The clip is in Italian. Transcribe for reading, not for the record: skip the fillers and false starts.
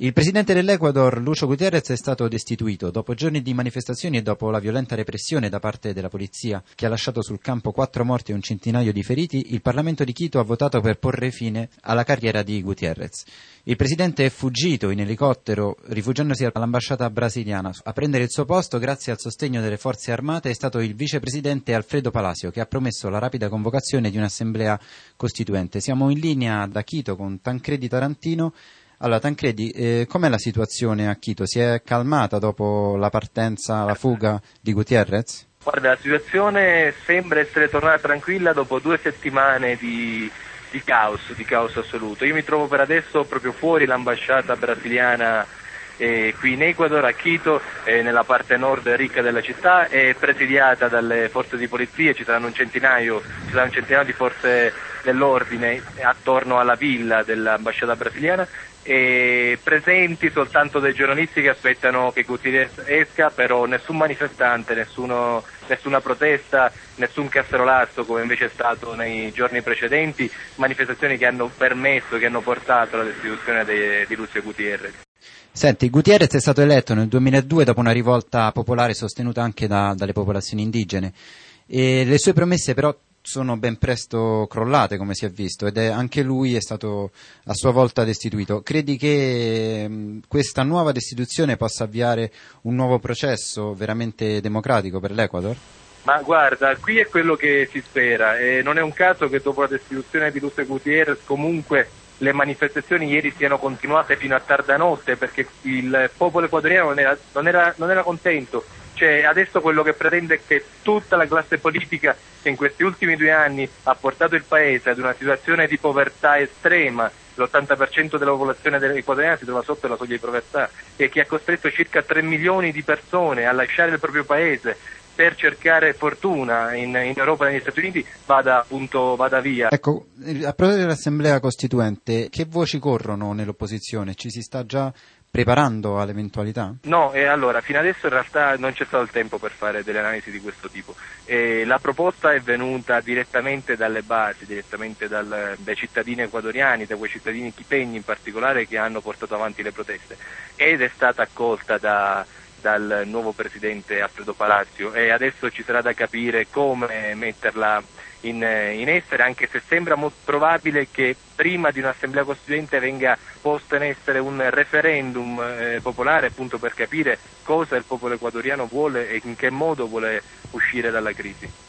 Il presidente dell'Ecuador, Lucio Gutiérrez, è stato destituito. Dopo giorni di manifestazioni e dopo la violenta repressione da parte della polizia, che ha lasciato sul campo 4 morti e un centinaio di feriti, il Parlamento di Quito ha votato per porre fine alla carriera di Gutiérrez. Il presidente è fuggito in elicottero, rifugiandosi all'ambasciata brasiliana. A prendere il suo posto, grazie al sostegno delle forze armate, è stato il vicepresidente Alfredo Palacio, che ha promesso la rapida convocazione di un'assemblea costituente. Siamo in linea da Quito con Tancredi Tarantino. Allora, Tancredi, com'è la situazione a Quito? Si è calmata dopo la partenza, la fuga di Gutiérrez? Guarda, la situazione sembra essere tornata tranquilla dopo 2 settimane di caos assoluto. Io mi trovo per adesso proprio fuori l'ambasciata brasiliana qui in Ecuador, a Quito, nella parte nord ricca della città, è presidiata dalle forze di polizia. Ci sarà un centinaio di forze dell'ordine attorno alla villa dell'ambasciata brasiliana, e presenti soltanto dei giornalisti che aspettano che Gutiérrez esca, però nessun manifestante, nessuna protesta, nessun cacerolazo come invece è stato nei giorni precedenti, manifestazioni che hanno portato alla destituzione di Lucio Gutiérrez. Senti, Gutiérrez è stato eletto nel 2002 dopo una rivolta popolare sostenuta anche dalle popolazioni indigene, e le sue promesse però sono ben presto crollate, come si è visto, ed anche lui è stato a sua volta destituito. Credi che questa nuova destituzione possa avviare un nuovo processo veramente democratico per l'Ecuador? Ma guarda, qui è quello che si spera, e non è un caso che dopo la destituzione di Lucio Gutiérrez comunque le manifestazioni ieri siano continuate fino a tarda notte, perché il popolo ecuadoriano non era contento. Cioè, adesso quello che pretende è che tutta la classe politica, che in questi ultimi 2 anni ha portato il paese ad una situazione di povertà estrema, l'80% della popolazione ecuadoriana si trova sotto la soglia di povertà, e che ha costretto circa 3 milioni di persone a lasciare il proprio paese per cercare fortuna in Europa e negli Stati Uniti, vada via. Ecco, a proposito dell'Assemblea Costituente, che voci corrono nell'opposizione? Ci si sta già preparando all'eventualità? No, allora, fino adesso in realtà non c'è stato il tempo per fare delle analisi di questo tipo. La proposta è venuta direttamente dalle basi, direttamente dai cittadini ecuadoriani, da quei cittadini chipegni in particolare che hanno portato avanti le proteste, ed è stata accolta dal nuovo presidente Alfredo Palacio, e adesso ci sarà da capire come metterla in essere, anche se sembra molto probabile che prima di un'assemblea costituente venga posto in essere un referendum popolare, appunto per capire cosa il popolo ecuadoriano vuole e in che modo vuole uscire dalla crisi.